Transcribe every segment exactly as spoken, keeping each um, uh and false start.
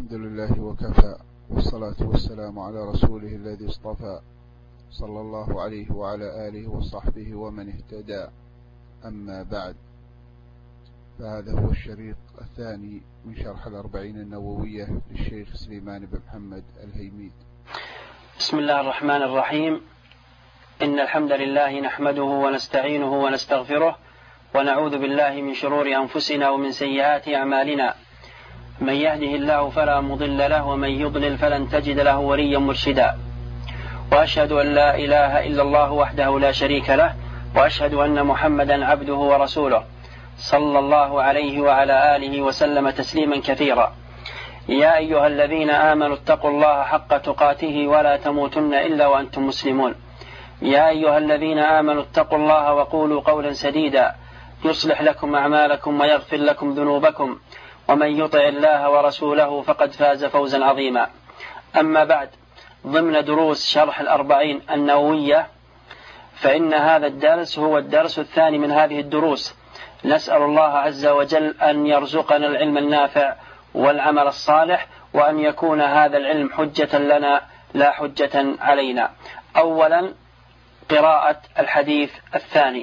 الحمد لله وكفى، والصلاة والسلام على رسوله الذي اصطفى، صلى الله عليه وعلى آله وصحبه ومن اهتدى. أما بعد، فهذا هو الشريط الثاني من شرح الأربعين النووية للشيخ سليمان بن محمد الهيميد. بسم الله الرحمن الرحيم. إن الحمد لله نحمده ونستعينه ونستغفره، ونعوذ بالله من شرور أنفسنا ومن سيئات أعمالنا. من يهده الله فلا مضل له، ومن يضلل فلن تجد له وليا مرشدا. وأشهد أن لا إله إلا الله وحده لا شريك له، وأشهد أن محمدا عبده ورسوله، صلى الله عليه وعلى آله وسلم تسليما كثيرا. يا أيها الذين آمنوا اتقوا الله حق تقاته ولا تموتن إلا وأنتم مسلمون. يا أيها الذين آمنوا اتقوا الله وقولوا قولا سديدا يصلح لكم أعمالكم ويغفر لكم ذنوبكم، ومن يطع الله ورسوله فقد فاز فوزا عظيما. أما بعد، ضمن دروس شرح الأربعين النووية، فإن هذا الدرس هو الدرس الثاني من هذه الدروس. نسأل الله عز وجل أن يرزقنا العلم النافع والعمل الصالح، وأن يكون هذا العلم حجة لنا لا حجة علينا. أولا، قراءة الحديث الثاني.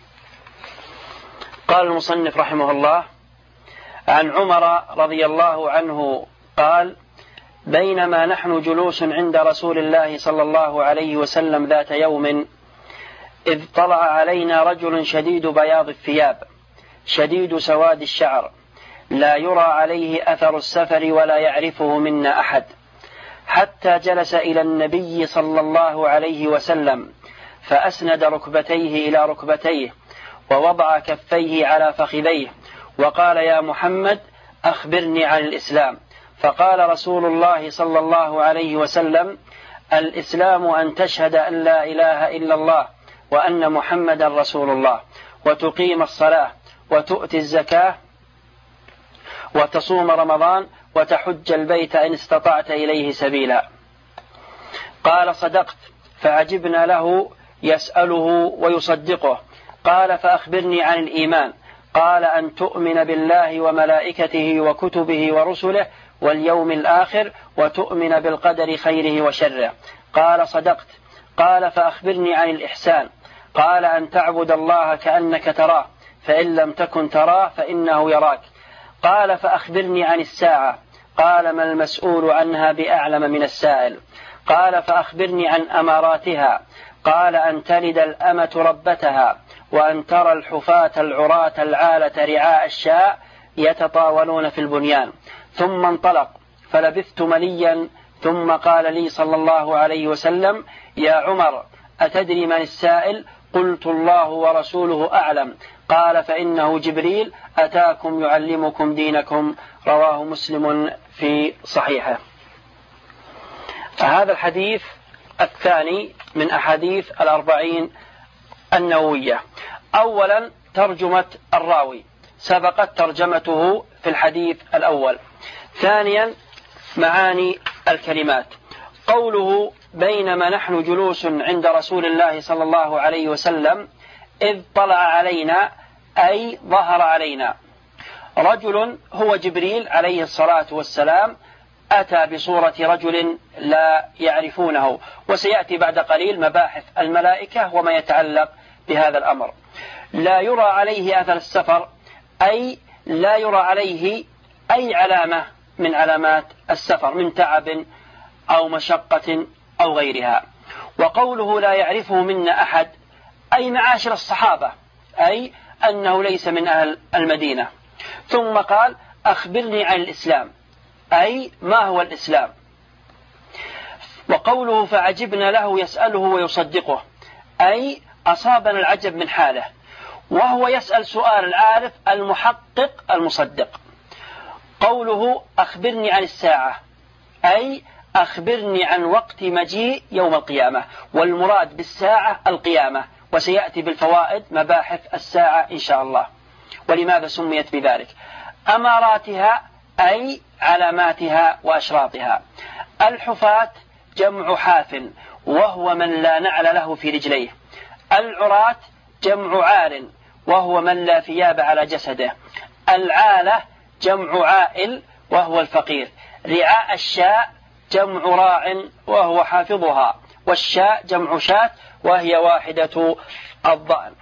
قال المصنف رحمه الله: عن عمر رضي الله عنه قال: بينما نحن جلوس عند رسول الله صلى الله عليه وسلم ذات يوم، إذ طلع علينا رجل شديد بياض الثياب شديد سواد الشعر، لا يرى عليه أثر السفر ولا يعرفه منا أحد، حتى جلس إلى النبي صلى الله عليه وسلم، فأسند ركبتيه إلى ركبتيه، ووضع كفيه على فخذيه، وقال: يا محمد، أخبرني عن الإسلام. فقال رسول الله صلى الله عليه وسلم: الإسلام أن تشهد أن لا إله إلا الله وأن محمدا رسول الله، وتقيم الصلاة، وتؤتي الزكاة، وتصوم رمضان، وتحج البيت إن استطعت إليه سبيلا. قال: صدقت. فعجبنا له يسأله ويصدقه. قال: فأخبرني عن الإيمان. قال: أن تؤمن بالله وملائكته وكتبه ورسله واليوم الآخر، وتؤمن بالقدر خيره وشره. قال: صدقت. قال: فأخبرني عن الإحسان. قال: أن تعبد الله كأنك تراه، فإن لم تكن تراه فإنه يراك. قال: فأخبرني عن الساعة. قال: ما المسؤول عنها بأعلم من السائل. قال: فأخبرني عن أماراتها. قال: أن تلد الأمة ربتها، وأن ترى الحفاة العراة العالة رعاء الشاء يتطاولون في البنيان. ثم انطلق، فلبثت مليا، ثم قال لي صلى الله عليه وسلم: يا عمر، أتدري من السائل؟ قلت: الله ورسوله أعلم. قال: فإنه جبريل أتاكم يعلمكم دينكم. رواه مسلم في صحيحه. هذا الحديث الثاني من أحاديث الأربعين النووية. أولا، ترجمة الراوي، سبقت ترجمته في الحديث الأول. ثانيا، معاني الكلمات. قوله: بينما نحن جلوس عند رسول الله صلى الله عليه وسلم إذ طلع علينا، أي ظهر علينا رجل، هو جبريل عليه الصلاة والسلام، أتى بصورة رجل لا يعرفونه، وسيأتي بعد قليل مباحث الملائكة وما يتعلق بهذا الأمر. لا يرى عليه أثر السفر، أي لا يرى عليه أي علامة من علامات السفر من تعب أو مشقة أو غيرها. وقوله: لا يعرفه منا أحد، أي معاشر الصحابة، أي أنه ليس من أهل المدينة. ثم قال: أخبرني عن الإسلام، أي ما هو الإسلام. وقوله: فعجبنا له يسأله ويصدقه، أي أصابنا العجب من حاله، وهو يسأل سؤال العارف المحقق المصدق. قوله: أخبرني عن الساعة، أي أخبرني عن وقت مجيء يوم القيامة، والمراد بالساعة القيامة، وسيأتي بالفوائد مباحث الساعة إن شاء الله ولماذا سميت بذلك. أماراتها، أي علاماتها وأشراطها. الحفاة جمع حاف، وهو من لا نعل له في رجليه. العراة جمع عار، وهو من لا ثياب على جسده. العالة جمع عائل، وهو الفقير. رعاء الشاء جمع راع وهو حافظها، والشاء جمع شاة وهي واحدة الضأن.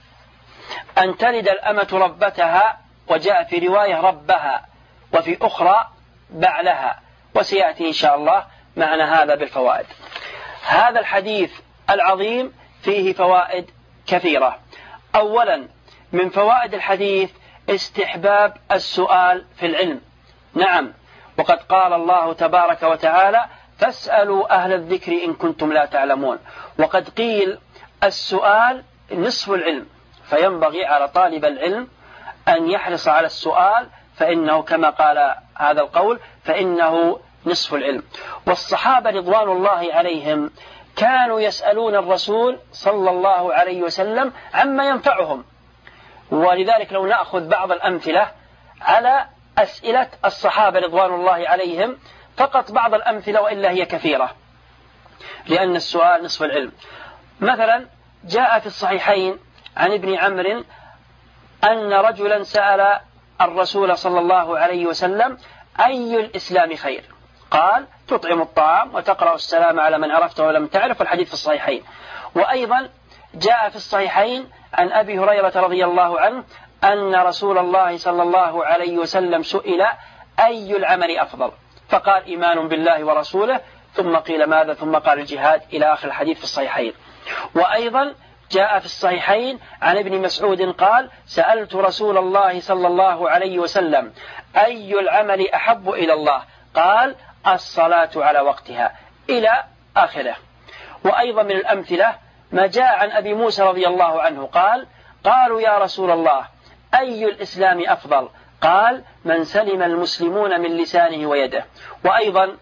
أن تلد الأمة ربتها، وجاء في رواية ربها، وفي أخرى بعلها، وسيأتي إن شاء الله معنى هذا بالفوائد. هذا الحديث العظيم فيه فوائد كثيرة. أولا من فوائد الحديث استحباب السؤال في العلم. نعم، وقد قال الله تبارك وتعالى: فاسألوا أهل الذكر إن كنتم لا تعلمون. وقد قيل السؤال نصف العلم، فينبغي على طالب العلم أن يحرص على السؤال، فإنه كما قال هذا القول فإنه نصف العلم. والصحابة رضوان الله عليهم كانوا يسألون الرسول صلى الله عليه وسلم عما ينفعهم، ولذلك لو نأخذ بعض الأمثلة على أسئلة الصحابة رضوان الله عليهم، فقط بعض الأمثلة وإلا هي كثيرة، لأن السؤال نصف العلم. مثلا جاء في الصحيحين عن ابن عمرو أن رجلا سأل الرسول صلى الله عليه وسلم: أي الإسلام خير؟ قال: تطعم الطعام وتقرأ السلام على من عرفته ولم تعرف، والحديث في الصحيحين. وأيضا جاء في الصحيحين عن أبي هريرة رضي الله عنه أن رسول الله صلى الله عليه وسلم سئل: أي العمل أفضل؟ فقال: إيمان بالله ورسوله، ثم قيل ماذا؟ ثم قال: الجهاد، إلى آخر الحديث في الصحيحين. وأيضا جاء في الصحيحين عن ابن مسعود قال: سألت رسول الله صلى الله عليه وسلم: أي العمل أحب إلى الله؟ قال: الصلاة على وقتها، إلى آخره. وأيضا من الأمثلة ما جاء عن أبي موسى رضي الله عنه قال: قالوا يا رسول الله أي الإسلام أفضل؟ قال: من سلم المسلمون من لسانه ويده. وأيضا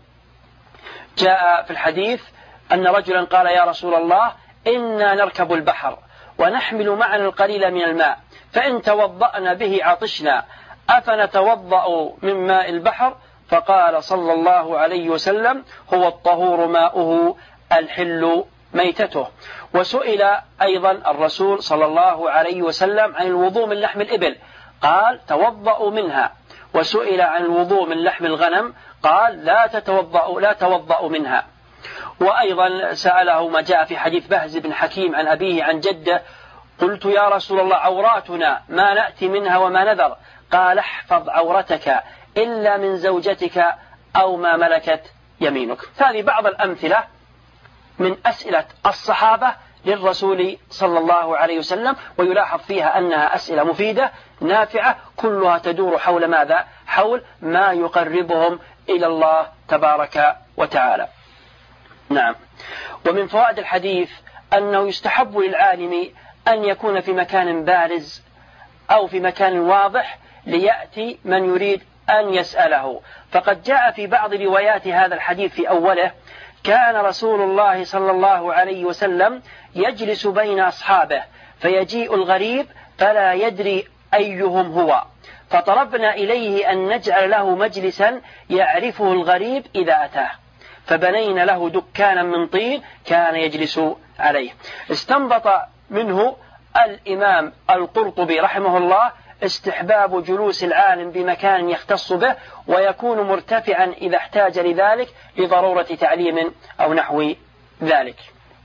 جاء في الحديث أن رجلا قال: يا رسول الله إنا نركب البحر ونحمل معنا القليل من الماء، فإن توضأنا به عطشنا، أفنتوضأ من ماء البحر؟ فقال صلى الله عليه وسلم: هو الطهور ماؤه الحل ميتته. وسئل أيضا الرسول صلى الله عليه وسلم عن الوضوء من لحم الإبل، قال: توضأوا منها. وسئل عن الوضوء من لحم الغنم، قال: لا تتوضأوا لا توضأوا منها. وأيضا سأله ما جاء في حديث بهز بن حكيم عن أبيه عن جده: قلت يا رسول الله عوراتنا ما نأتي منها وما نذر؟ قال: احفظ عورتك إلا من زوجتك أو ما ملكت يمينك. هذه بعض الأمثلة من أسئلة الصحابة للرسول صلى الله عليه وسلم، ويلاحظ فيها أنها أسئلة مفيدة نافعة، كلها تدور حول ماذا؟ حول ما يقربهم إلى الله تبارك وتعالى. نعم. ومن فوائد الحديث أنه يستحب للعالم أن يكون في مكان بارز أو في مكان واضح ليأتي من يريد أن يسأله. فقد جاء في بعض روايات هذا الحديث في أوله: كان رسول الله صلى الله عليه وسلم يجلس بين أصحابه فيجيء الغريب فلا يدري أيهم هو، فطلبنا إليه أن نجعل له مجلسا يعرفه الغريب إذا أتاه، فبنينا له دكانا من طين كان يجلس عليه. استنبط منه الإمام القرطبي رحمه الله استحباب جلوس العالم بمكان يختص به، ويكون مرتفعا إذا احتاج لذلك لضرورة تعليم أو نحو ذلك.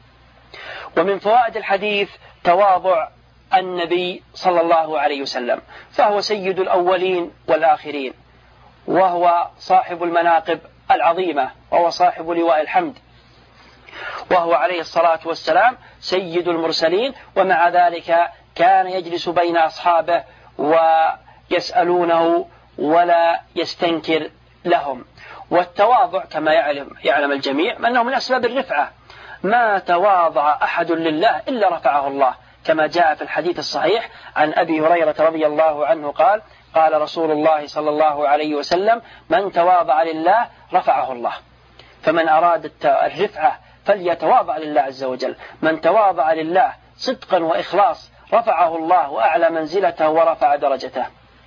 ومن فوائد الحديث تواضع النبي صلى الله عليه وسلم، فهو سيد الأولين والآخرين، وهو صاحب المناقب العظيمة، وهو صاحب لواء الحمد، وهو عليه الصلاة والسلام سيد المرسلين، ومع ذلك كان يجلس بين أصحابه ويسألونه ولا يستنكر لهم. والتواضع كما يعلم, يعلم الجميع أنه من أسباب الرفعة، ما تواضع أحد لله إلا رفعه الله، كما جاء في الحديث الصحيح عن أبي هريرة رضي الله عنه قال: قال رسول الله صلى الله عليه وسلم: من تواضع لله رفعه الله. فمن أراد الرفعة فليتواضع لله عز وجل، من تواضع لله صدقا وإخلاص رفعه الله وأعلى منزلته ورفع درجته.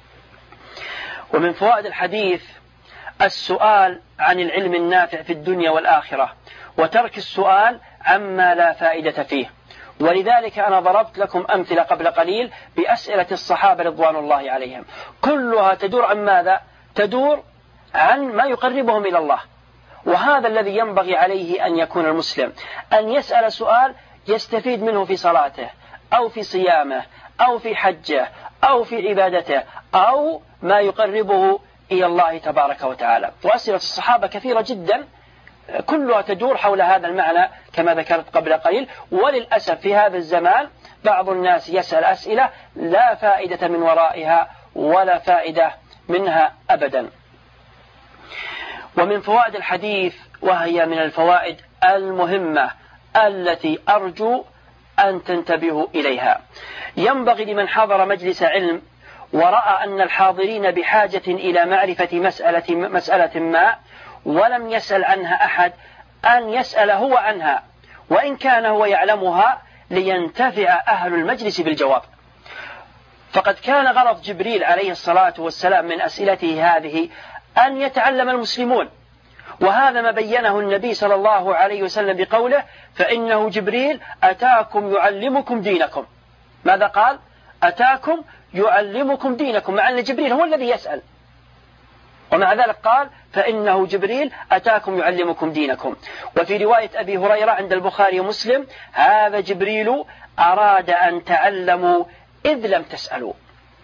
ومن فوائد الحديث السؤال عن العلم النافع في الدنيا والآخرة، وترك السؤال عما لا فائدة فيه. ولذلك أنا ضربت لكم أمثلة قبل قليل بأسئلة الصحابة رضوان الله عليهم، كلها تدور عن ماذا؟ تدور عن ما يقربهم إلى الله. وهذا الذي ينبغي عليه أن يكون المسلم، أن يسأل سؤال يستفيد منه في صلاته أو في صيامه أو في حجه أو في عبادته أو ما يقربه إلى الله تبارك وتعالى. وأسئلة الصحابة كثيرة جدا كلها تدور حول هذا المعنى كما ذكرت قبل قليل. وللأسف في هذا الزمان بعض الناس يسأل أسئلة لا فائدة من ورائها ولا فائدة منها أبدا. ومن فوائد الحديث، وهي من الفوائد المهمة التي أرجو أن تنتبهوا إليها، ينبغي لمن حضر مجلس علم ورأى أن الحاضرين بحاجة إلى معرفة مسألة, مسألة ما ولم يسأل عنها أحد أن يسأل هو عنها، وإن كان هو يعلمها، لينتفع أهل المجلس بالجواب. فقد كان غرض جبريل عليه الصلاة والسلام من أسئلته هذه أن يتعلم المسلمون، وهذا ما بينه النبي صلى الله عليه وسلم بقوله: فإنه جبريل أتاكم يعلمكم دينكم. ماذا قال؟ أتاكم يعلمكم دينكم، مع أن جبريل هو الذي يسأل، ومع ذلك قال: فإنه جبريل أتاكم يعلمكم دينكم. وفي رواية أبي هريرة عند البخاري ومسلم: هذا جبريل أراد أن تعلموا إذ لم تسألوا.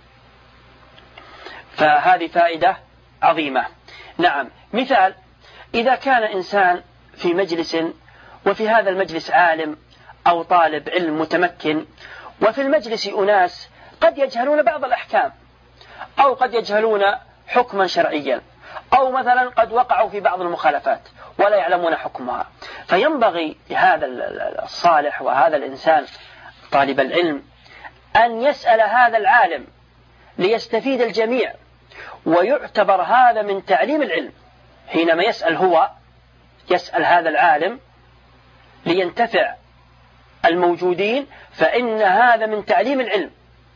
فهذه فائدة عظيمة. نعم، مثال: إذا كان إنسان في مجلس وفي هذا المجلس عالم أو طالب علم متمكن، وفي المجلس أناس قد يجهلون بعض الأحكام أو قد يجهلون حكما شرعيا، أو مثلا قد وقعوا في بعض المخالفات ولا يعلمون حكمها، فينبغي لهذا الصالح وهذا الإنسان طالب العلم أن يسأل هذا العالم ليستفيد الجميع، ويعتبر هذا من تعليم العلم. حينما يسأل هو يسأل هذا العالم لينتفع الموجودين، فإن هذا من تعليم العلم.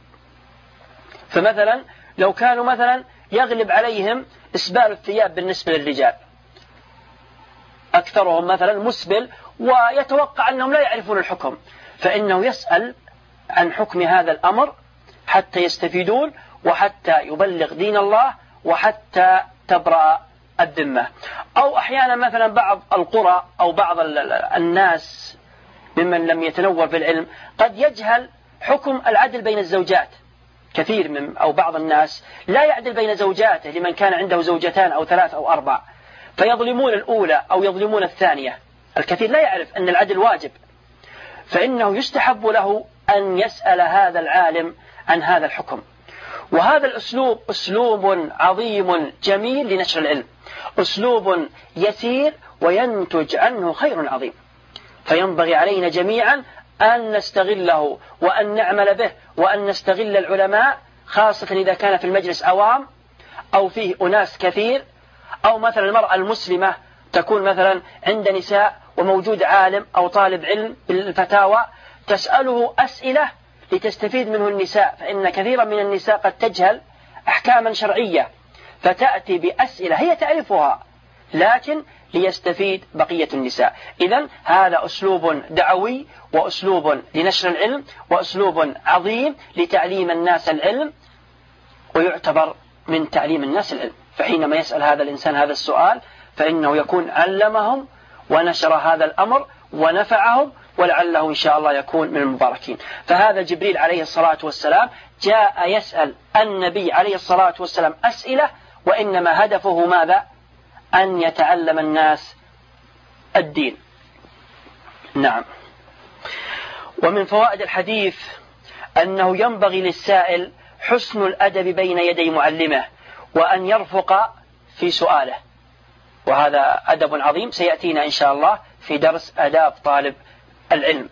فمثلا لو كانوا مثلا يغلب عليهم إسبال الثياب بالنسبة للرجال، أكثرهم مثلا مسبل ويتوقع أنهم لا يعرفون الحكم، فإنه يسأل عن حكم هذا الأمر حتى يستفيدون وحتى يبلغ دين الله وحتى تبرأ الذمة. أو أحيانا مثلا بعض القرى أو بعض الناس ممن لم يتنور في العلم قد يجهل حكم العدل بين الزوجات. كثير من أو بعض الناس لا يعدل بين زوجاته لمن كان عنده زوجتان أو ثلاث أو أربع، فيظلمون الأولى أو يظلمون الثانية. الكثير لا يعرف أن العدل واجب، فإنه يستحب له أن يسأل هذا العالم عن هذا الحكم. وهذا الأسلوب أسلوب عظيم جميل لنشر العلم، أسلوب يسير وينتج عنه خير عظيم، فينبغي علينا جميعا أن نستغله وأن نعمل به وأن نستغل العلماء، خاصة إذا كان في المجلس عوام أو فيه أناس كثير، أو مثلا المرأة المسلمة تكون مثلا عند نساء وموجود عالم أو طالب علم بالفتاوى، تسأله أسئلة لتستفيد منه النساء، فإن كثيرا من النساء قد تجهل أحكاما شرعية فتأتي بأسئلة هي تعرفها لكن ليستفيد بقية النساء. إذن هذا أسلوب دعوي وأسلوب لنشر العلم وأسلوب عظيم لتعليم الناس العلم، ويعتبر من تعليم الناس العلم. فحينما يسأل هذا الإنسان هذا السؤال فإنه يكون علمهم ونشر هذا الأمر ونفعهم، ولعله إن شاء الله يكون من المباركين. فهذا جبريل عليه الصلاة والسلام جاء يسأل النبي عليه الصلاة والسلام أسئلة، وإنما هدفه ماذا؟ أن يتعلم الناس الدين. نعم. ومن فوائد الحديث أنه ينبغي للسائل حسن الأدب بين يدي معلمه، وأن يرفق في سؤاله، وهذا أدب عظيم سيأتينا إن شاء الله في درس آداب طالب العلم.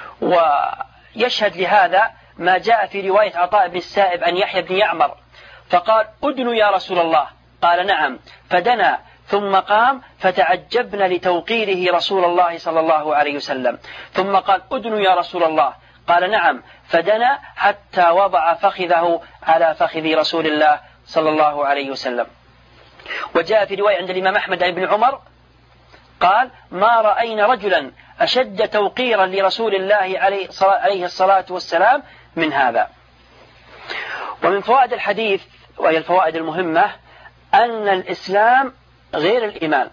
ويشهد لهذا ما جاء في رواية عطاء بن السائب عن يحيى بن يعمر، فقال: أدنوا يا رسول الله، قال: نعم، فدنا ثم قام، فتعجبنا لتوقيره رسول الله صلى الله عليه وسلم، ثم قال: أدنوا يا رسول الله، قال: نعم، فدنا حتى وضع فخذه على فخذ رسول الله صلى الله عليه وسلم. وجاء في رواية عند الإمام أحمد بن عمر قال: ما رأينا رجلا أشد توقيرا لرسول الله عليه الصلاة والسلام من هذا. ومن فوائد الحديث وهي الفوائد المهمة أن الإسلام غير الإيمان.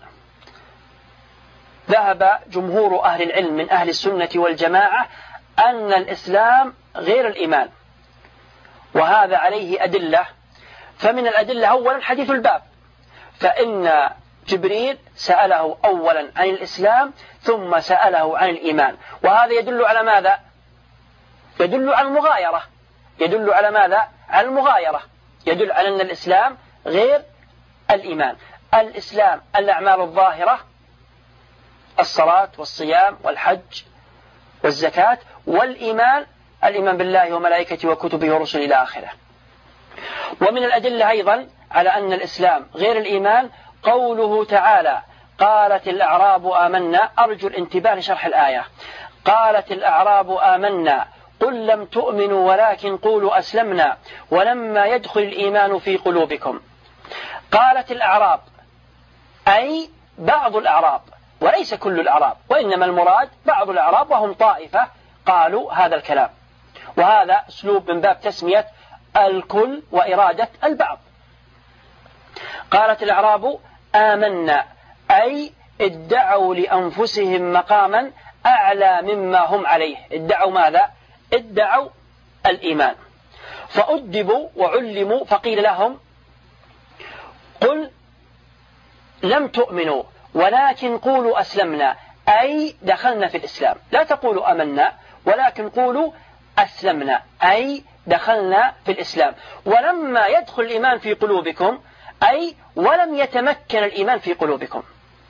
ذهب جمهور أهل العلم من أهل السنة والجماعة أن الإسلام غير الإيمان، وهذا عليه أدلة. فمن الأدلة أولا حديث الباب، فإن جبريل سأله أولا عن الإسلام ثم سأله عن الإيمان، وهذا يدل على ماذا؟ يدل على المغايرة. يدل على ماذا؟ على المغايرة، يدل على أن الإسلام غير الإيمان. الإسلام الأعمال الظاهرة، الصلاة والصيام والحج والزكاة، والإيمان الإيمان بالله وملائكته وكتبه ورسله إلى آخره. ومن الأدلة أيضا على أن الإسلام غير الإيمان قوله تعالى: قالت الأعراب آمنا. أرجو الانتباه لشرح الآية. قالت الأعراب آمنا قل لم تؤمنوا ولكن قولوا أسلمنا ولما يدخل الإيمان في قلوبكم. قالت الأعراب أي بعض الأعراب، وليس كل الأعراب، وإنما المراد بعض الأعراب وهم طائفة قالوا هذا الكلام، وهذا أسلوب من باب تسمية الكل وإرادة البعض. قالت الأعراب آمنا أي ادعوا لأنفسهم مقاما أعلى مما هم عليه. ادعوا ماذا؟ ادعوا الإيمان، فأدبوا وعلموا فقيل لهم: قل لم تؤمنوا ولكن قولوا أسلمنا، أي دخلنا في الإسلام. لا تقولوا آمنا ولكن قولوا أسلمنا، أي دخلنا في الإسلام. ولما يدخل الإيمان في قلوبكم أي ولم يتمكن الإيمان في قلوبكم،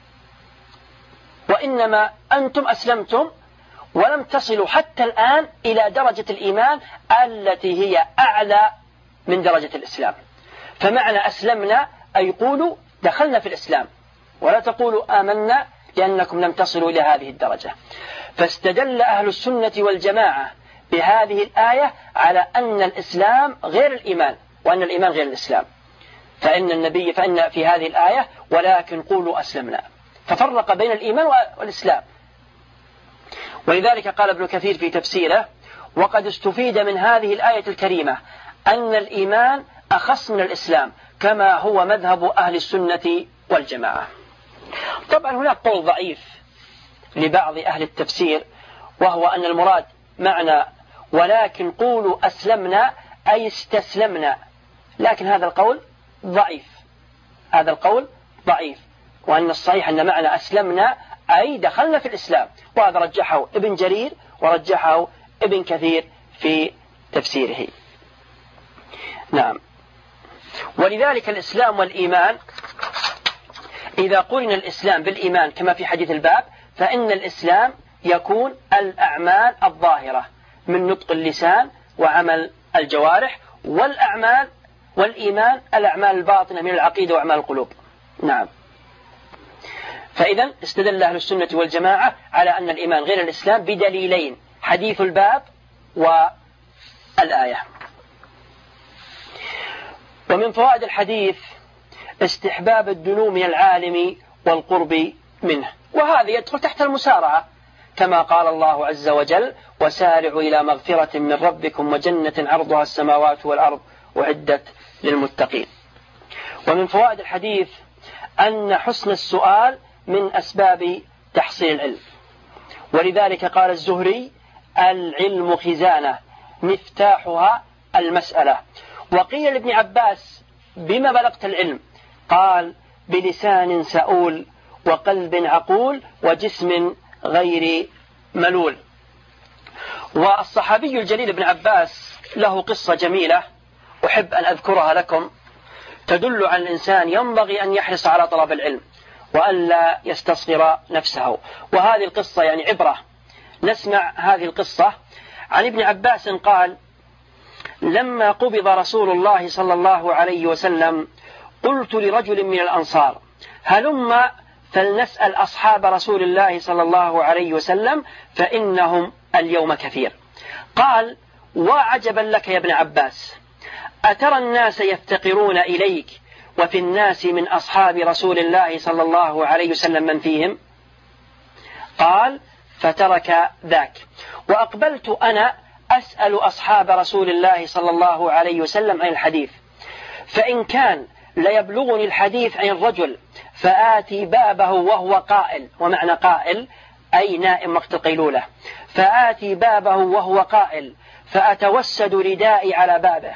وإنما أنتم أسلمتم ولم تصلوا حتى الآن إلى درجة الإيمان التي هي أعلى من درجة الإسلام. فمعنى أسلمنا أي قولوا دخلنا في الإسلام، ولا تقولوا آمنا لأنكم لم تصلوا إلى هذه الدرجة. فاستدل أهل السنة والجماعة بهذه الآية على أن الإسلام غير الإيمان، وأن الإيمان غير الإسلام. فإن النبي فإن في هذه الآية ولكن قولوا أسلمنا، ففرق بين الإيمان والإسلام. ولذلك قال ابن كثير في تفسيره: وقد استفيد من هذه الآية الكريمة أن الإيمان أخص من الإسلام كما هو مذهب أهل السنة والجماعة. طبعا هناك قول ضعيف لبعض أهل التفسير، وهو أن المراد معنى ولكن قولوا أسلمنا أي استسلمنا، لكن هذا القول ضعيف. هذا القول ضعيف، وأن الصحيح أن معنى أسلمنا أي دخلنا في الإسلام، وهذا رجحه ابن جرير ورجحه ابن كثير في تفسيره. نعم. ولذلك الإسلام والإيمان إذا قرن الإسلام بالإيمان كما في حديث الباب، فإن الإسلام يكون الأعمال الظاهرة من نطق اللسان وعمل الجوارح، والأعمال والإيمان الأعمال الباطنة من العقيدة وأعمال القلوب. نعم. فإذا استدل أهل السنة والجماعة على أن الإيمان غير الإسلام بدليلين: حديث الباب والآية. ومن فوائد الحديث استحباب الدنو من العالم والقرب منه، وهذا يدخل تحت المسارعة، كما قال الله عز وجل: وسارعوا إلى مغفرة من ربكم وجنة عرضها السماوات والأرض أعدت للمتقين. ومن فوائد الحديث أن حسن السؤال من أسباب تحصيل العلم، ولذلك قال الزهري: العلم خزانة مفتاحها المسألة. وقيل لابن عباس: بما بلغت العلم؟ قال: بلسان سؤول وقلب عقول وجسم غير ملول. والصحابي الجليل ابن عباس له قصة جميلة أحب أن أذكرها لكم، تدل على الإنسان ينبغي أن يحرص على طلب العلم وألا يستصغر نفسه. وهذه القصة يعني عبرة. نسمع هذه القصة عن ابن عباس قال: لما قبض رسول الله صلى الله عليه وسلم قلت لرجل من الأنصار: هلم فلنسأل أصحاب رسول الله صلى الله عليه وسلم فإنهم اليوم كثير. قال: وعجبا لك يا ابن عباس، أترى الناس يفتقرون إليك وفي الناس من أصحاب رسول الله صلى الله عليه وسلم من فيهم؟ قال: فترك ذاك، وأقبلت أنا أسأل أصحاب رسول الله صلى الله عليه وسلم عن الحديث، فإن كان ليبلغني الحديث عن الرجل فآتي بابه وهو قائل، ومعنى قائل أي نائم وقت القيلولة، فآتي بابه وهو قائل فأتوسد ردائي على بابه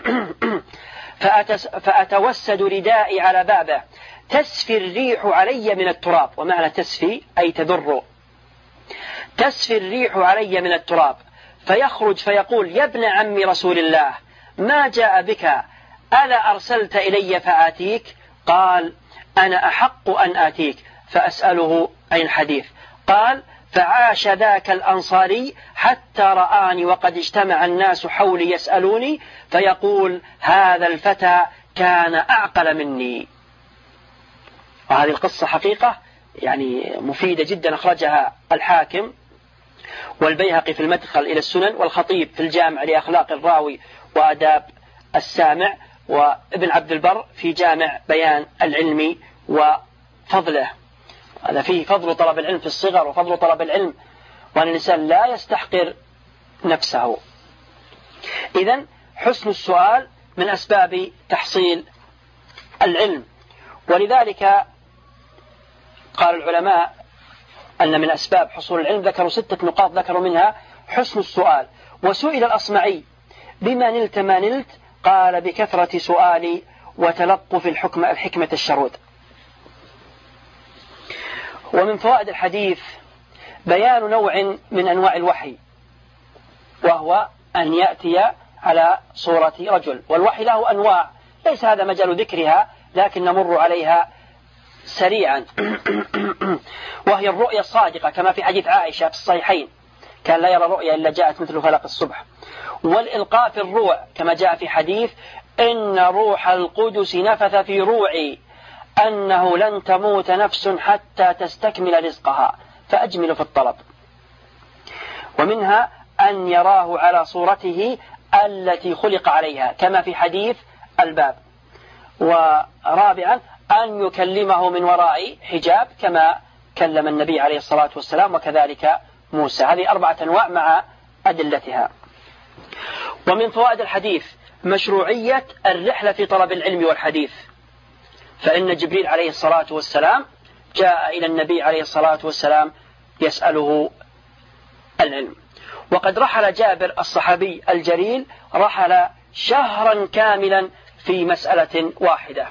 فأتوسد ردائي على بابه تسفي الريح علي من التراب، ومعنى تسفي أي تذر، تسفي الريح علي من التراب، فيخرج فيقول يا ابن عم رسول الله ما جاء بك، ألا أرسلت إلي فآتيك؟ قال أنا أحق أن آتيك، فأسأله عن الحديث. قال فعاش ذاك الأنصاري حتى رآني وقد اجتمع الناس حولي يسألوني، فيقول هذا الفتى كان أعقل مني. وهذه القصة حقيقة يعني مفيدة جدا، أخرجها الحاكم والبيهقي في المدخل إلى السنن، والخطيب في الجامع لأخلاق الراوي وآداب السامع، وابن عبد البر في جامع بيان العلم وفضله. هذا فيه فضل طلب العلم في الصغر وفضل طلب العلم، وأن الإنسان لا يستحقر نفسه. إذن حسن السؤال من أسباب تحصيل العلم، ولذلك قال العلماء أن من أسباب حصول العلم ذكروا ستة نقاط، ذكروا منها حسن السؤال. وسئل الأصمعي بما نلت ما نلت؟ قال بكثرة سؤالي وتلطف الحكمة الحكمة الشرود. ومن فوائد الحديث بيان نوع من أنواع الوحي، وهو أن يأتي على صورة رجل، والوحي له أنواع ليس هذا مجال ذكرها لكن نمر عليها سريعا. وهي الرؤيا الصادقة كما في حديث عائشة في الصحيحين كان لا يرى رؤيا إلا جاءت مثل فلق الصبح، والإلقاء في الروع كما جاء في حديث إن روح القدس نفث في روعي أنه لن تموت نفس حتى تستكمل رزقها فأجمل في الطلب. ومنها أن يراه على صورته التي خلق عليها كما في حديث الباب. ورابعا أن يكلمه من وراء حجاب كما كلم النبي عليه الصلاة والسلام وكذلك موسى. هذه أربعة أنواع مع أدلتها. ومن فوائد الحديث مشروعية الرحلة في طلب العلم والحديث، فإن جبريل عليه الصلاة والسلام جاء إلى النبي عليه الصلاة والسلام يسأله العلم. وقد رحل جابر الصحابي الجليل رحل شهرا كاملا في مسألة واحدة.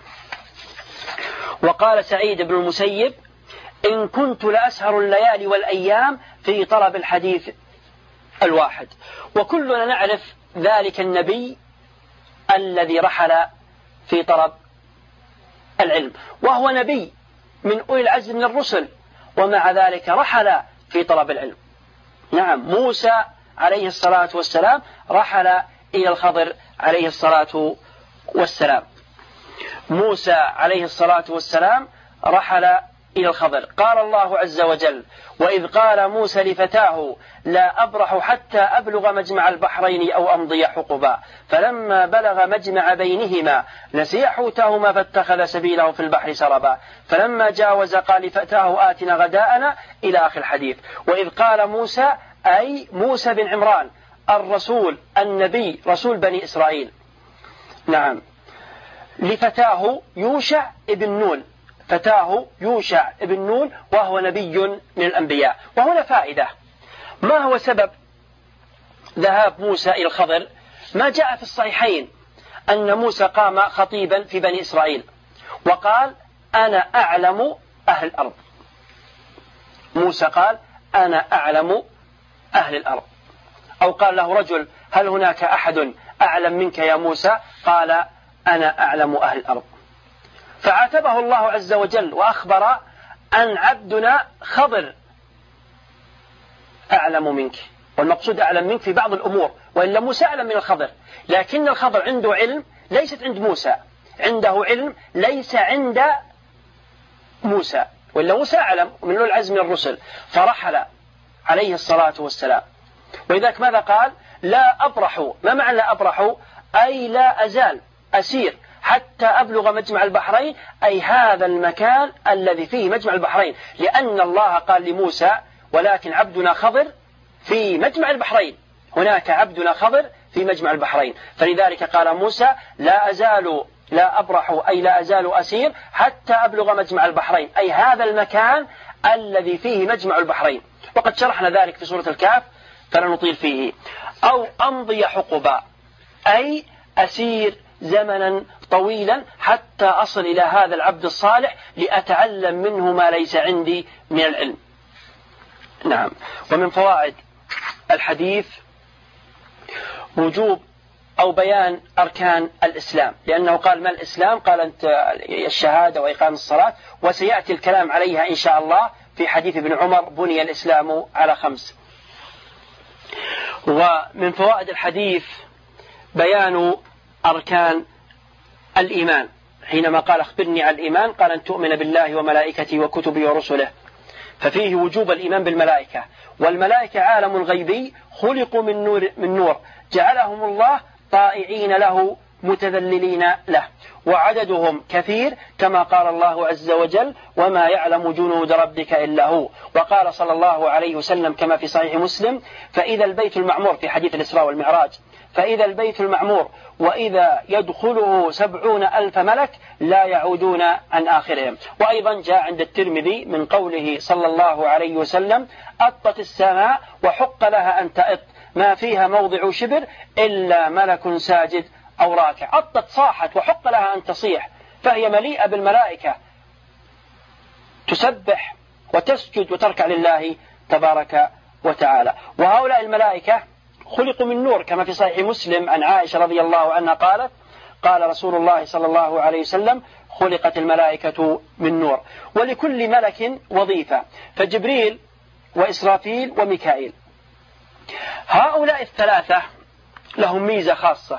وقال سعيد بن المسيب إن كنت لأسهر الليالي والأيام في طلب الحديث الواحد. وكلنا نعرف ذلك النبي الذي رحل في طلب العلم، وهو نبي من أولي العزم من الرسل، ومع ذلك رحل في طلب العلم. نعم، موسى عليه الصلاة والسلام رحل إلى الخضر عليه الصلاة والسلام. موسى عليه الصلاة والسلام رحل إلى الخضر. قال الله عز وجل وإذ قال موسى لفتاه لا أبرح حتى أبلغ مجمع البحرين أو أمضي حقبا فلما بلغ مجمع بينهما نسي حوتهما فاتخذ سبيله في البحر سربا فلما جاوز قال لفتاه آتنا غداءنا إلى آخر الحديث. وإذ قال موسى أي موسى بن عمران الرسول النبي رسول بني إسرائيل، نعم، لفتاه يوشع ابن نون، فتاه يوشع ابن نون وهو نبي من الأنبياء. وهنا فائدة، ما هو سبب ذهاب موسى إلى الخضر؟ ما جاء في الصحيحين أن موسى قام خطيبا في بني إسرائيل وقال أنا أعلم أهل الأرض. موسى قال أنا أعلم أهل الأرض. أو قال له رجل هل هناك أحد أعلم منك يا موسى؟ قال أنا أعلم أهل الأرض. فعاتبه الله عز وجل وأخبر أن عبدنا خضر أعلم منك، والمقصود أعلم منك في بعض الأمور، وإلا موسى أعلم من الخضر، لكن الخضر عنده علم ليست عند موسى، عنده علم ليس عند موسى، وإلا موسى أعلم من أولي العزم من الرسل. فرحل عليه الصلاة والسلام. ولذلك ماذا قال؟ لا أبرح. ما معنى لا أبرح؟ أي لا أزال أسير حتى أبلغ مجمع البحرين، أي هذا المكان الذي فيه مجمع البحرين، لأن الله قال لموسى ولكن عبدنا خضر في مجمع البحرين، هناك عبدنا خضر في مجمع البحرين. فلذلك قال موسى لا أزال لا أبرح أي لا أزال أسير حتى أبلغ مجمع البحرين، أي هذا المكان الذي فيه مجمع البحرين، وقد شرحنا ذلك في سورة الكهف فلا نطيل فيه. أو أمضي حقبا أي أسير زمنا طويلا حتى أصل إلى هذا العبد الصالح لأتعلم منه ما ليس عندي من العلم. نعم. ومن فوائد الحديث وجوب أو بيان أركان الإسلام، لأنه قال ما الإسلام؟ قال أنت الشهادة وإقام الصلاة، وسيأتي الكلام عليها إن شاء الله في حديث ابن عمر بني الإسلام على خمس. ومن فوائد الحديث بيان أركان الإيمان، حينما قال أخبرني عن الإيمان قال أن تؤمن بالله وملائكته وكتبه ورسله، ففيه وجوب الإيمان بالملائكة، والملائكة عالم غيبي خلقوا من نور, من نور جعلهم الله طائعين له متذللين له، وعددهم كثير كما قال الله عز وجل وما يعلم جنود ربك إلا هو. وقال صلى الله عليه وسلم كما في صحيح مسلم فإذا البيت المعمور في حديث الإسراء والمعراج، فإذا البيت المعمور وإذا يدخله سبعون ألف ملك لا يعودون عن آخرهم. وأيضا جاء عند الترمذي من قوله صلى الله عليه وسلم أطت السماء وحق لها أن تأط ما فيها موضع شبر إلا ملك ساجد أو راكع. أطت صاحت وحق لها أن تصيح، فهي مليئة بالملائكة تسبح وتسجد وتركع لله تبارك وتعالى. وهؤلاء الملائكة خلقوا من نور كما في صحيح مسلم عن عائشة رضي الله عنها قالت قال رسول الله صلى الله عليه وسلم خلقت الملائكة من نور. ولكل ملك وظيفة، فجبريل وإسرافيل وميكائيل، هؤلاء الثلاثة لهم ميزة خاصة،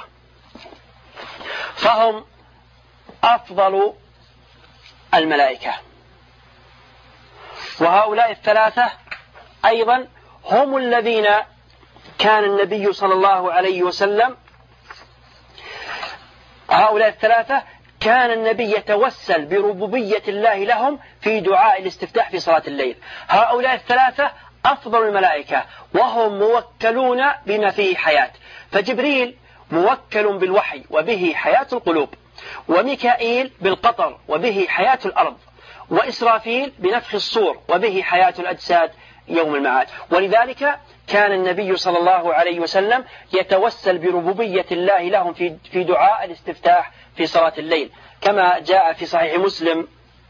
فهم أفضل الملائكة، وهؤلاء الثلاثة أيضا هم الذين كان النبي صلى الله عليه وسلم هؤلاء الثلاثة كان النبي يتوسل بربوبية الله لهم في دعاء الاستفتاح في صلاة الليل. هؤلاء الثلاثة أفضل الملائكة وهم موكلون بما فيه حياة، فجبريل موكل بالوحي وبه حياة القلوب، وميكائيل بالقطر وبه حياة الأرض، وإسرافيل بنفخ الصور وبه حياة الأجساد يوم المعاد. ولذلك كان النبي صلى الله عليه وسلم يتوسل بربوبية الله لهم في في دعاء الاستفتاح في صلاة الليل، كما جاء في صحيح مسلم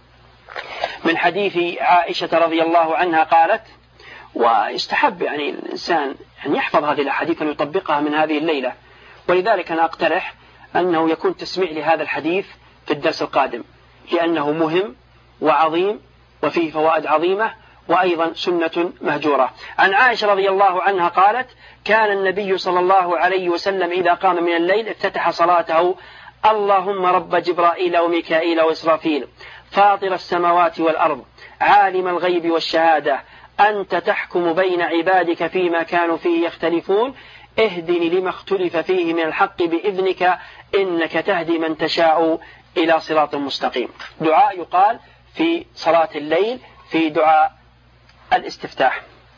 من حديث عائشة رضي الله عنها قالت، ويستحب يعني الإنسان أن يحفظ هذه الأحاديث ويطبقها من هذه الليلة، ولذلك أنا أقترح أنه يكون تسميع لهذا الحديث في الدرس القادم، لأنه مهم وعظيم وفيه فوائد عظيمة وأيضا سنة مهجورة. عن عائشة رضي الله عنها قالت كان النبي صلى الله عليه وسلم إذا قام من الليل افتتح صلاته اللهم رب جبرائيل وميكائيل وإسرافيل فاطر السماوات والأرض عالم الغيب والشهادة أنت تحكم بين عبادك فيما كانوا فيه يختلفون اهدني لما اختلف فيه من الحق بإذنك إنك تهدي من تشاء إلى صراط مستقيم. دعاء يقال في صلاة الليل في دعاء الاستفتاح.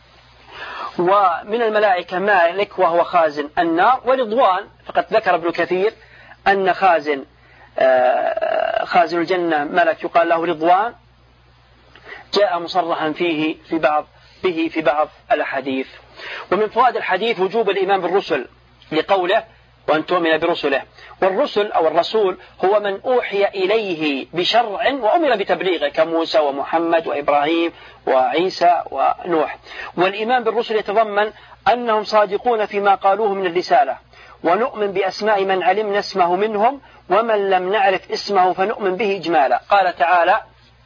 ومن الملائكة مالك وهو خازن النار، ورضوان فقد ذكر ابن كثير أن خازن خازن الجنة ملك يقال له رضوان، جاء مصرحا فيه في بعض به في بعض الأحاديث. ومن فوائد الحديث وجوب الإيمان بالرسل لقوله وأن تؤمن برسله، والرسل أو الرسول هو من أوحي إليه بشرع وأمر بتبليغه كموسى ومحمد وإبراهيم وعيسى ونوح. والإيمان بالرسل يتضمن أنهم صادقون فيما قالوه من الرسالة، ونؤمن بأسماء من علمنا اسمه منهم ومن لم نعرف اسمه فنؤمن به إجمالا. قال تعالى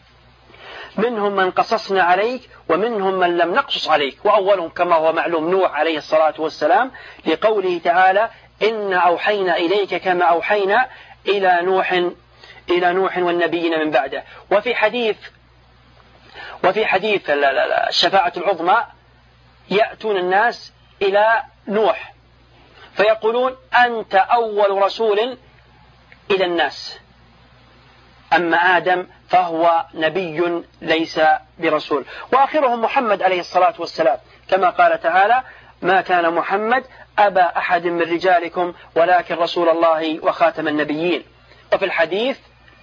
منهم من قصصنا عليك ومنهم من لم نقصص عليك، وأولهم كما هو معلوم نوح عليه الصلاة والسلام لقوله تعالى إن أوحينا إليك كما أوحينا إلى نوح إلى نوح والنبيين من بعده. وفي حديث وفي حديث الشفاعة العظمى يأتون الناس إلى نوح فيقولون أنت أول رسول إلى الناس، أما آدم فهو نبي ليس برسول، وآخرهم محمد عليه الصلاة والسلام كما قال تعالى ما كان محمد أبا أحد من رجالكم ولكن رسول الله وخاتم النبيين. وفي الحديث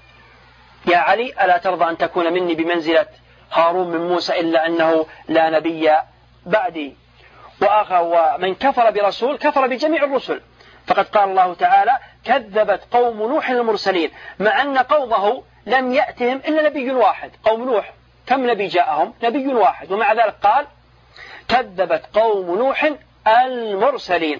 يا علي ألا ترضى أن تكون مني بمنزلة هارون من موسى إلا أنه لا نبي بعدي. ومن كفر برسول كفر بجميع الرسل، فقد قال الله تعالى كذبت قوم نوح المرسلين، مع أن قومه لم يأتهم إلا نبي واحد. قوم نوح كم نبي جاءهم؟ نبي واحد، ومع ذلك قال كذبت قوم نوح المرسلين.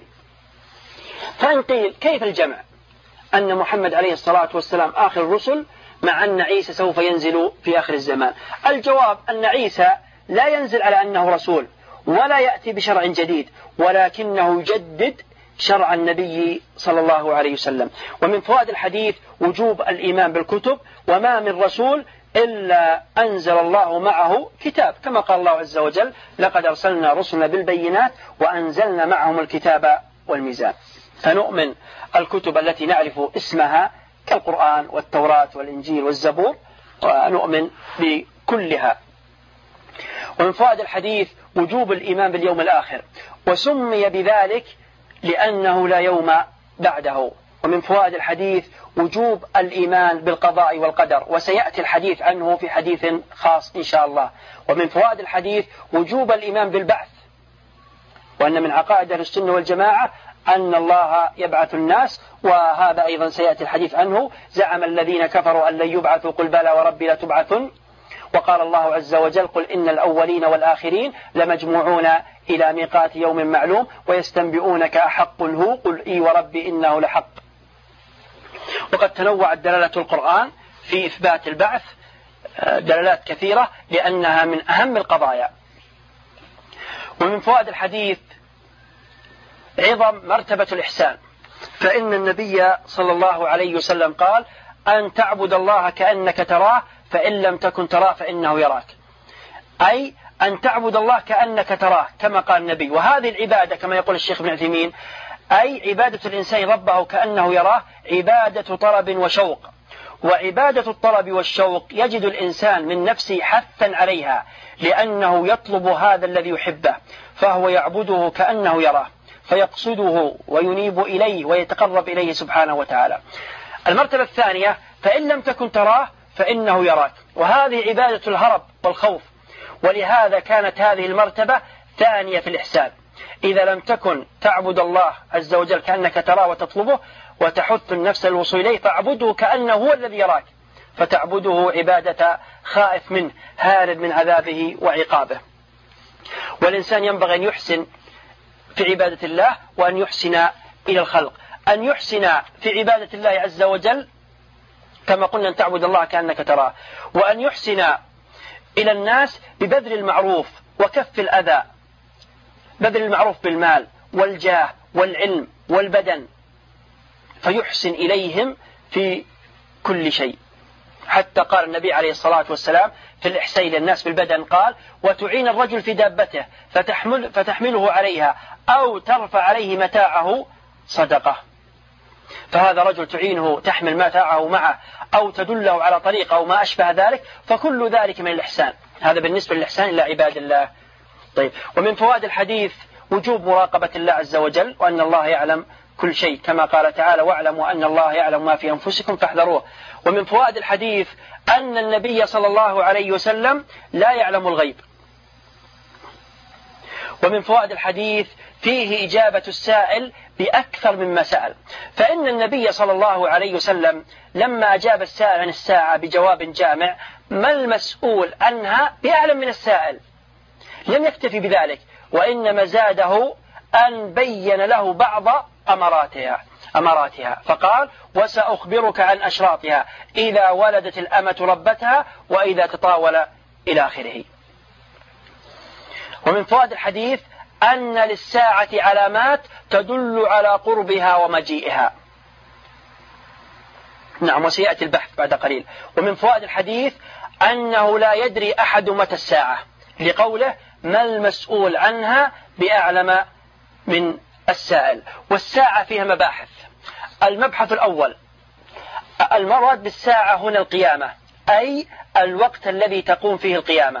فإن قيل كيف الجمع أن محمد عليه الصلاة والسلام آخر الرسل مع أن عيسى سوف ينزل في آخر الزمان؟ الجواب أن عيسى لا ينزل على أنه رسول ولا يأتي بشرع جديد، ولكنه يجدد شرع النبي صلى الله عليه وسلم. ومن فوائد الحديث وجوب الإيمان بالكتب، وما من رسول إلا أنزل الله معه كتاب، كما قال الله عز وجل لقد أرسلنا رسلنا بالبينات وأنزلنا معهم الكتاب والميزان. فنؤمن الكتب التي نعرف اسمها كالقرآن والتوراة والإنجيل والزبور، ونؤمن بكلها. ومن فوائد الحديث وجوب الإيمان باليوم الآخر، وسمي بذلك لأنه لا يوم بعده. ومن فوائد الحديث وجوب الإيمان بالقضاء والقدر، وسيأتي الحديث عنه في حديث خاص إن شاء الله. ومن فوائد الحديث وجوب الإيمان بالبعث، وأن من عقائد أهل السنة والجماعة أن الله يبعث الناس، وهذا أيضا سيأتي الحديث عنه. زعم الذين كفروا أن لن يبعثوا قل بلى وربي لتبعثن، وقال الله عز وجل قل إن الأولين والآخرين لمجموعون إلى ميقات يوم معلوم ويستنبئونك أحق هو قل إي وربي إنه لحق. وقد تنوعت دلالة القرآن في إثبات البعث دلالات كثيرة لأنها من أهم القضايا. ومن فوائد الحديث عظم مرتبة الإحسان، فإن النبي صلى الله عليه وسلم قال أن تعبد الله كأنك تراه فإن لم تكن تراه فإنه يراك، أي أن تعبد الله كأنك تراه كما قال النبي. وهذه العبادة كما يقول الشيخ ابن عثيمين أي عبادة الإنسان ربه كأنه يراه عبادة طلب وشوق، وعبادة الطلب والشوق يجد الإنسان من نفسه حثا عليها، لأنه يطلب هذا الذي يحبه فهو يعبده كأنه يراه، فيقصده وينيب إليه ويتقرب إليه سبحانه وتعالى. المرتبة الثانية فإن لم تكن تراه فإنه يراك، وهذه عبادة الهرب والخوف، ولهذا كانت هذه المرتبة ثانية في الإحسان. إذا لم تكن تعبد الله عز وجل كأنك تراه وتطلبه وتحث النفس الوصول إليه، فاعبده كأنه هو الذي يراك، فتعبده عبادة خائف منه هارب من عذابه وعقابه. والإنسان ينبغي أن يحسن في عبادة الله، وأن يحسن إلى الخلق، أن يحسن في عبادة الله عز وجل كما قلنا أن تعبد الله كأنك تراه، وأن يحسن إلى الناس ببذل المعروف وكف الأذى، بذل المعروف بالمال والجاه والعلم والبدن، فيحسن إليهم في كل شيء. حتى قال النبي عليه الصلاة والسلام في الإحسان إلى الناس بالبدن قال وتعين الرجل في دابته فتحمل فتحمله عليها أو ترفع عليه متاعه صدقة. فهذا رجل تعينه تحمل متاعه معه أو تدله على طريق أو ما أشبه ذلك، فكل ذلك من الإحسان. هذا بالنسبة للإحسان إلى عباد الله. طيب، ومن فوائد الحديث وجوب مراقبة الله عز وجل، وأن الله يعلم كل شيء كما قال تعالى واعلموا أن الله يعلم ما في أنفسكم فاحذروه. ومن فوائد الحديث أن النبي صلى الله عليه وسلم لا يعلم الغيب. ومن فوائد الحديث فيه إجابة السائل بأكثر مما سأل، فإن النبي صلى الله عليه وسلم لما أجاب السائل عن الساعة بجواب جامع ما المسؤول عنها بأعلم من السائل، لم يكتفي بذلك، وإنما زاده أن بين له بعض أمراتها أمراتها فقال وسأخبرك عن أشراطها إذا ولدت الأمة ربتها وإذا تطاول إلى آخره. ومن فوائد الحديث أن للساعة علامات تدل على قربها ومجيئها. نعم، وسيأتي البحث بعد قليل. ومن فوائد الحديث أنه لا يدري أحد متى الساعة، لقوله ما المسؤول عنها بأعلم من السائل. والساعة فيها مباحث. المبحث الأول المراد بالساعة هنا القيامة، أي الوقت الذي تقوم فيه القيامة.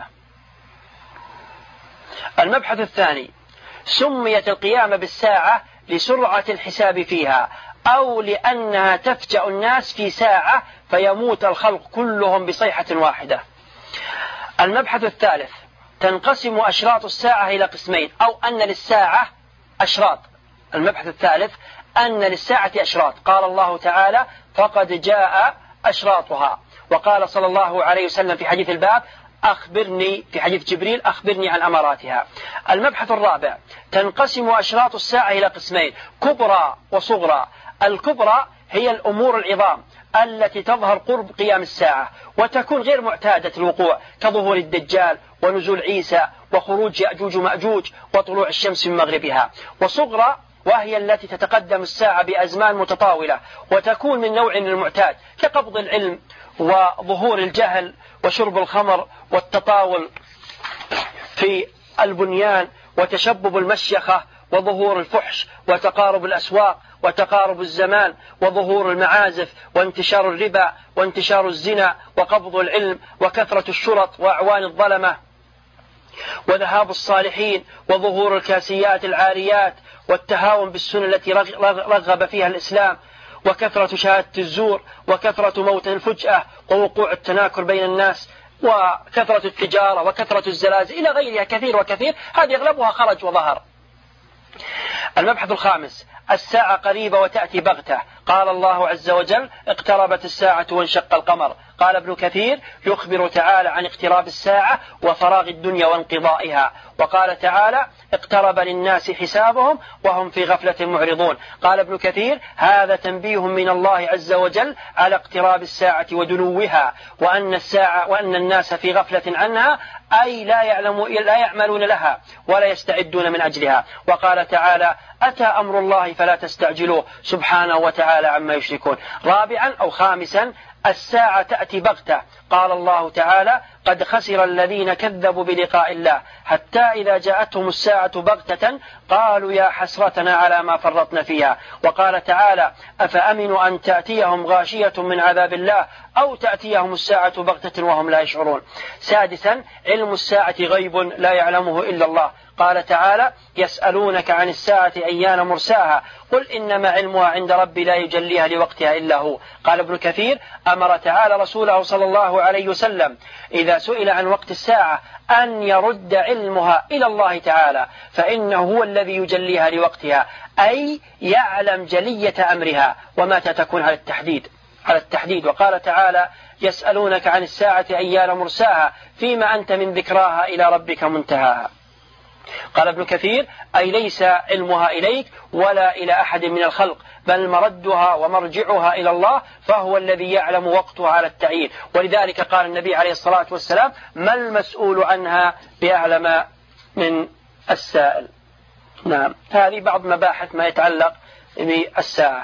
المبحث الثاني سميت القيامة بالساعة لسرعة الحساب فيها، أو لأنها تفجأ الناس في ساعة فيموت الخلق كلهم بصيحة واحدة. المبحث الثالث: تنقسم أشراط الساعة إلى قسمين، أو أن للساعة أشراط. المبحث الثالث: أن للساعة أشراط. قال الله تعالى: فقد جاء أشراطها. وقال صلى الله عليه وسلم في حديث الباب: أخبرني، في حديث جبريل: أخبرني عن أماراتها. المبحث الرابع: تنقسم أشراط الساعة إلى قسمين، كبرى وصغرى. الكبرى هي الأمور العظام التي تظهر قرب قيام الساعة وتكون غير معتادة الوقوع، كظهور الدجال ونزول عيسى وخروج يأجوج ومأجوج وطلوع الشمس من مغربها. وصغرى وهي التي تتقدم الساعة بأزمان متطاولة وتكون من نوع من المعتاد، كقبض العلم وظهور الجهل وشرب الخمر والتطاول في البنيان وتشبب المشيخة وظهور الفحش وتقارب الأسواق وتقارب الزمان وظهور المعازف وانتشار الربا وانتشار الزنا وقبض العلم وكثرة الشرط وأعوان الظلمة وذهاب الصالحين وظهور الكاسيات العاريات والتهاون بالسنة التي رغب فيها الإسلام وكثرة شهادة الزور وكثرة موت الفجأة ووقوع التناكر بين الناس وكثرة التجارة وكثرة الزلازل إلى غيرها كثير وكثير. هذه أغلبها خرج وظهر. المبحث الخامس: الساعة قريبة وتأتي بغتة. قال الله عز وجل: اقتربت الساعة وانشق القمر. قال ابن كثير: يخبر تعالى عن اقتراب الساعة وفراغ الدنيا وانقضائها. وقال تعالى: اقترب للناس حسابهم وهم في غفلة معرضون. قال ابن كثير: هذا تنبيه من الله عز وجل على اقتراب الساعة ودنوها، وأن الساعة وأن الناس في غفلة عنها، أي لا يعلموا لا يعملون لها ولا يستعدون من أجلها. وقال تعالى: أتى أمر الله فلا تستعجلوه سبحانه وتعالى عما يشركون. رابعا أو خامسا: الساعة تأتي بغتة. قال الله تعالى: قد خسر الذين كذبوا بلقاء الله حتى إذا جاءتهم الساعة بغتة قالوا يا حسرتنا على ما فرطنا فيها. وقال تعالى: أفأمنوا أن تأتيهم غاشية من عذاب الله أو تأتيهم الساعة بغتة وهم لا يشعرون. سادسا: علم الساعة غيب لا يعلمه إلا الله. قال تعالى: يسألونك عن الساعة أيان مرساها قل إنما علمها عند ربي لا يجليها لوقتها إلا هو. قال ابن كثير: أمر تعالى رسوله صلى الله عليه وسلم إذا سئل عن وقت الساعة أن يرد علمها إلى الله تعالى، فإنه هو الذي يجليها لوقتها، أي يعلم جلية أمرها ومتى تكون على التحديد على التحديد. وقال تعالى: يسألونك عن الساعة أيان مرساها فيما أنت من ذكراها إلى ربك منتهاها. قال ابن كثير: أي ليس علمها إليك ولا إلى أحد من الخلق، بل مردها ومرجعها إلى الله، فهو الذي يعلم وقتها على التعيين. ولذلك قال النبي عليه الصلاة والسلام: ما المسؤول عنها بأعلم من السائل. نعم، هذه بعض مباحث ما يتعلق بالساعة.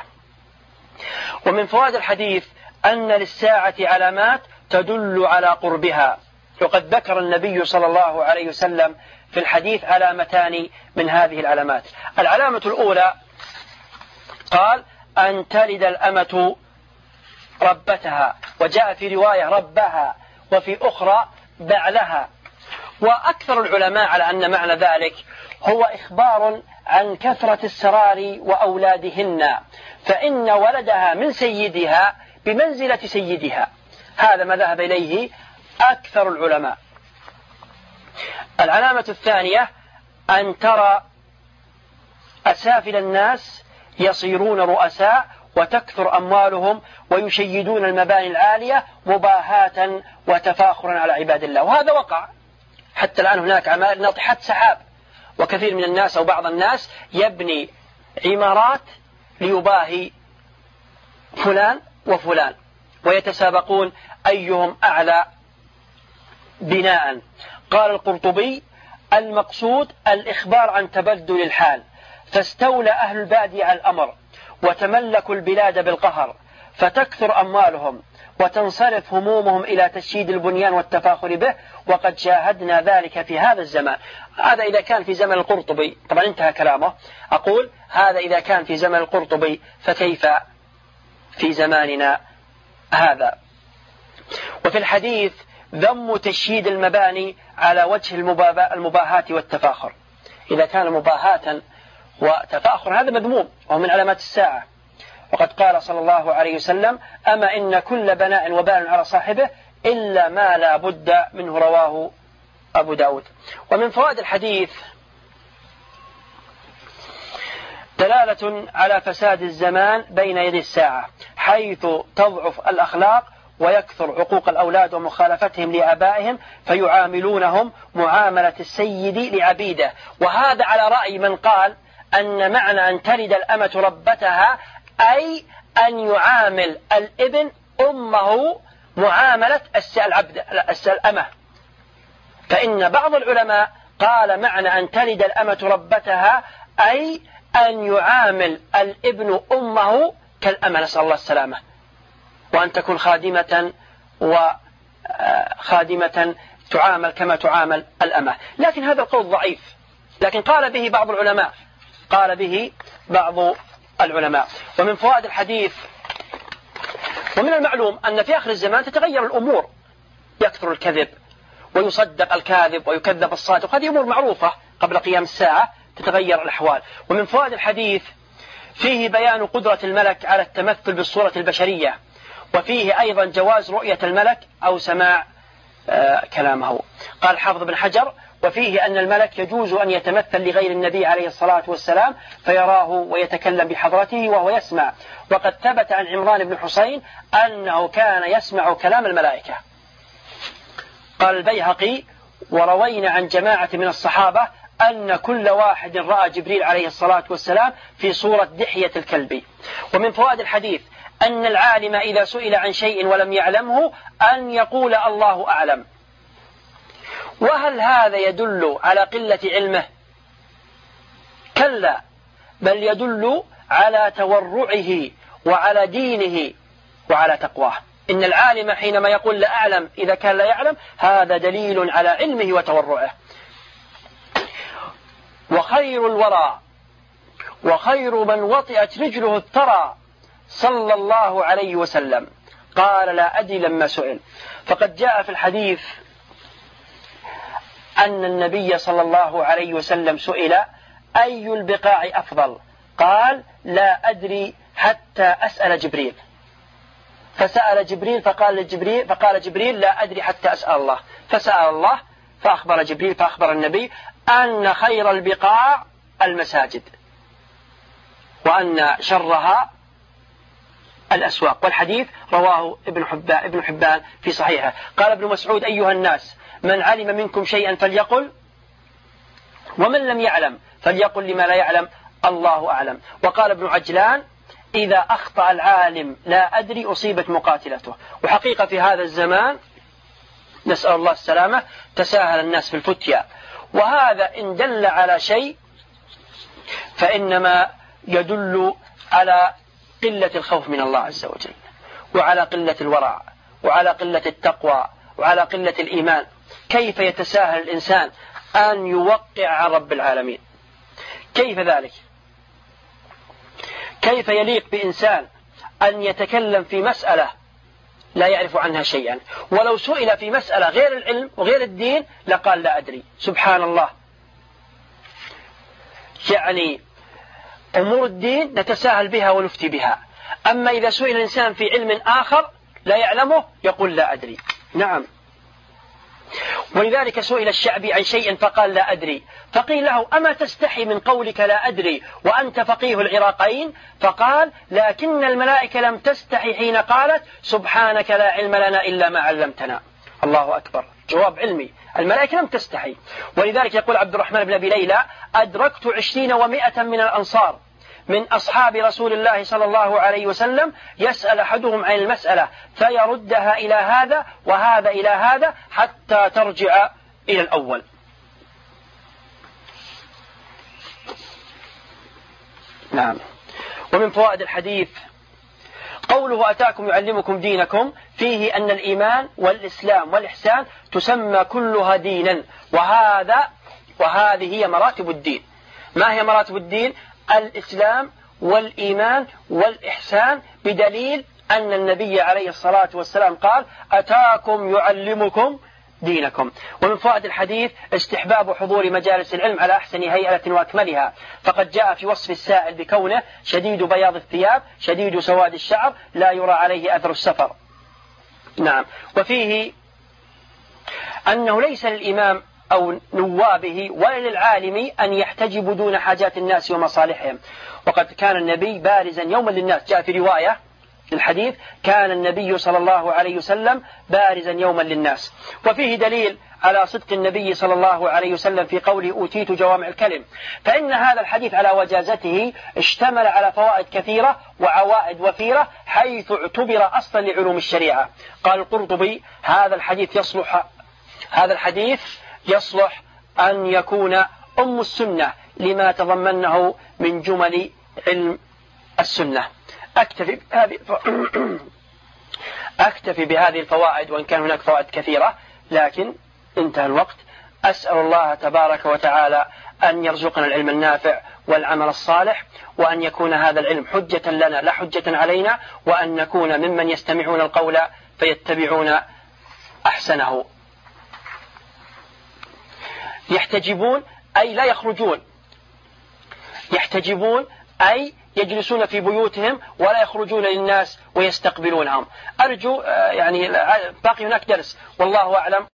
ومن فوائد الحديث أن للساعة علامات تدل على قربها، وقد ذكر النبي صلى الله عليه وسلم في الحديث علامتان من هذه العلامات. العلامة الأولى قال: أن تلد الأمة ربتها، وجاء في رواية ربها وفي أخرى بعلها. وأكثر العلماء على أن معنى ذلك هو إخبار عن كثرة السرار وأولادهن، فإن ولدها من سيدها بمنزلة سيدها. هذا ما ذهب إليه أكثر العلماء. العلامة الثانية أن ترى أسافل الناس يصيرون رؤساء وتكثر أموالهم ويشيدون المباني العالية مباهاة وتفاخرا على عباد الله. وهذا وقع حتى الآن. هناك عمال ناطحات سحاب، وكثير من الناس أو بعض الناس يبني عمارات ليباهي فلان وفلان، ويتسابقون أيهم أعلى بناء. قال القرطبي: المقصود الإخبار عن تبدل الحال، فاستولى أهل البادية على الأمر وتملكوا البلاد بالقهر، فتكثر أموالهم وتنصرف همومهم إلى تشييد البنيان والتفاخر به، وقد شاهدنا ذلك في هذا الزمان. هذا إذا كان في زمن القرطبي، طبعا انتهى كلامه. أقول هذا إذا كان في زمن القرطبي فكيف في زماننا هذا؟ وفي الحديث ذم تشييد المباني على وجه المباهاة والتفاخر. إذا كان مباهاة وتفاخر هذا مذموم وهو من علامات الساعة. وقد قال صلى الله عليه وسلم: أما إن كل بناء وبال على صاحبه إلا ما لا بد منه، رواه أبو داود. ومن فوائد الحديث دلالة على فساد الزمان بين يدي الساعة، حيث تضعف الأخلاق ويكثر عقوق الأولاد ومخالفتهم لآبائهم فيعاملونهم معاملة السيد لعبيده. وهذا على رأي من قال أن معنى أن تلد الأمة ربتها أي أن يعامل الابن أمه معاملة العبد الأمة. فإن بعض العلماء قال معنى أن تلد الأمة ربتها أي أن يعامل الابن أمه كالأمة، نسأل الله السلامة، وأن تكون خادمة وخادمة تعامل كما تعامل الأمة. لكن هذا القول ضعيف، لكن قال به بعض العلماء قال به بعض العلماء. ومن فوائد الحديث: ومن المعلوم أن في آخر الزمان تتغير الأمور، يكثر الكذب ويصدق الكاذب ويكذب الصادق، هذه أمور معروفة قبل قيام الساعة، تتغير الأحوال. ومن فوائد الحديث فيه بيان قدرة الملك على التمثل بالصورة البشرية، وفيه أيضا جواز رؤية الملك أو سماع آه كلامه. قال حافظ بن حجر: وفيه أن الملك يجوز أن يتمثل لغير النبي عليه الصلاة والسلام فيراه ويتكلم بحضرته وهو يسمع. وقد ثبت عن عمران بن حسين أنه كان يسمع كلام الملائكة. قال البيهقي: وروينا عن جماعة من الصحابة أن كل واحد رأى جبريل عليه الصلاة والسلام في صورة دحية الكلب. ومن فوائد الحديث أن العالم إذا سئل عن شيء ولم يعلمه أن يقول الله أعلم. وهل هذا يدل على قلة علمه؟ كلا، بل يدل على تورعه وعلى دينه وعلى تقواه. إن العالم حينما يقول لا أعلم إذا كان لا يعلم هذا دليل على علمه وتورعه. وخير الورى وخير من وطئت رجله الثرى صلى الله عليه وسلم قال لا أدري لما سئل. فقد جاء في الحديث أن النبي صلى الله عليه وسلم سئل: أي البقاع أفضل؟ قال: لا أدري حتى أسأل جبريل. فسأل جبريل فقال جبريل فقال جبريل: لا أدري حتى أسأل الله. فسأل الله فأخبر جبريل فأخبر النبي أن خير البقاع المساجد، وأن شرها الأسواق. والحديث رواه ابن حبان, ابن حبان في صحيحه. قال ابن مسعود: أيها الناس، من علم منكم شيئا فليقل، ومن لم يعلم فليقل لما لا يعلم الله أعلم. وقال ابن عجلان: إذا أخطأ العالم لا أدري أصيبت مقاتلته. وحقيقة في هذا الزمان نسأل الله السلامة تساهل الناس في الفتيا، وهذا إن دل على شيء فإنما يدل على قلة الخوف من الله عز وجل، وعلى قلة الورع، وعلى قلة التقوى، وعلى قلة الإيمان. كيف يتساهل الإنسان أن يوقع عن رب العالمين؟ كيف ذلك؟ كيف يليق بإنسان أن يتكلم في مسألة لا يعرف عنها شيئا، ولو سئل في مسألة غير العلم وغير الدين لقال لا أدري؟ سبحان الله. يعني أمور الدين نتساهل بها ونفتي بها، أما إذا سئل الإنسان في علم آخر لا يعلمه يقول لا أدري. نعم. ولذلك سئل الشعبي عن شيء فقال لا أدري، فقيل له: أما تستحي من قولك لا أدري وأنت فقيه العراقين؟ فقال: لكن الملائكة لم تستحي حين قالت سبحانك لا علم لنا إلا ما علمتنا. الله أكبر، جواب علمي. الملائكة لم تستحي. ولذلك يقول عبد الرحمن بن أبي ليلى: أدركت عشرين ومائة من الأنصار من أصحاب رسول الله صلى الله عليه وسلم يسأل أحدهم عن المسألة فيردها إلى هذا وهذا إلى هذا حتى ترجع إلى الأول. نعم. ومن فوائد الحديث قوله أتاكم يعلمكم دينكم، فيه أن الإيمان والإسلام والإحسان تسمى كلها دينا، وهذا وهذه هي مراتب الدين. ما هي مراتب الدين؟ الإسلام والإيمان والإحسان، بدليل أن النبي عليه الصلاة والسلام قال: أتاكم يعلمكم دينكم. ومن فوائد الحديث استحباب حضور مجالس العلم على أحسن هيئة وأكملها، فقد جاء في وصف السائل بكونه شديد بياض الثياب شديد سواد الشعر لا يرى عليه أثر السفر. نعم. وفيه أنه ليس للإمام أو نوابه ولا للعالم أن يحتجبوا دون حاجات الناس ومصالحهم، وقد كان النبي بارزا يوما للناس. جاء في رواية الحديث كان النبي صلى الله عليه وسلم بارزا يوما للناس. وفيه دليل على صدق النبي صلى الله عليه وسلم في قوله أوتيت جوامع الكلم، فإن هذا الحديث على وجازته اشتمل على فوائد كثيرة وعوائد وفيرة، حيث اعتبر أصلا لعلوم الشريعة. قال القرطبي هذا الحديث يصلح هذا الحديث يصلح أن يكون أم السنة لما تضمنه من جمل علم السنة. أكتفي بهذه أكتفي بهذه الفوائد، وإن كان هناك فوائد كثيرة لكن انتهى الوقت. أسأل الله تبارك وتعالى أن يرزقنا العلم النافع والعمل الصالح، وأن يكون هذا العلم حجة لنا لا حجة علينا، وأن نكون ممن يستمعون القول فيتبعون أحسنه. يحتجبون أي لا يخرجون، يحتجبون أي يجلسون في بيوتهم ولا يخرجون للناس ويستقبلونهم. أرجو يعني باقي هناك درس والله أعلم.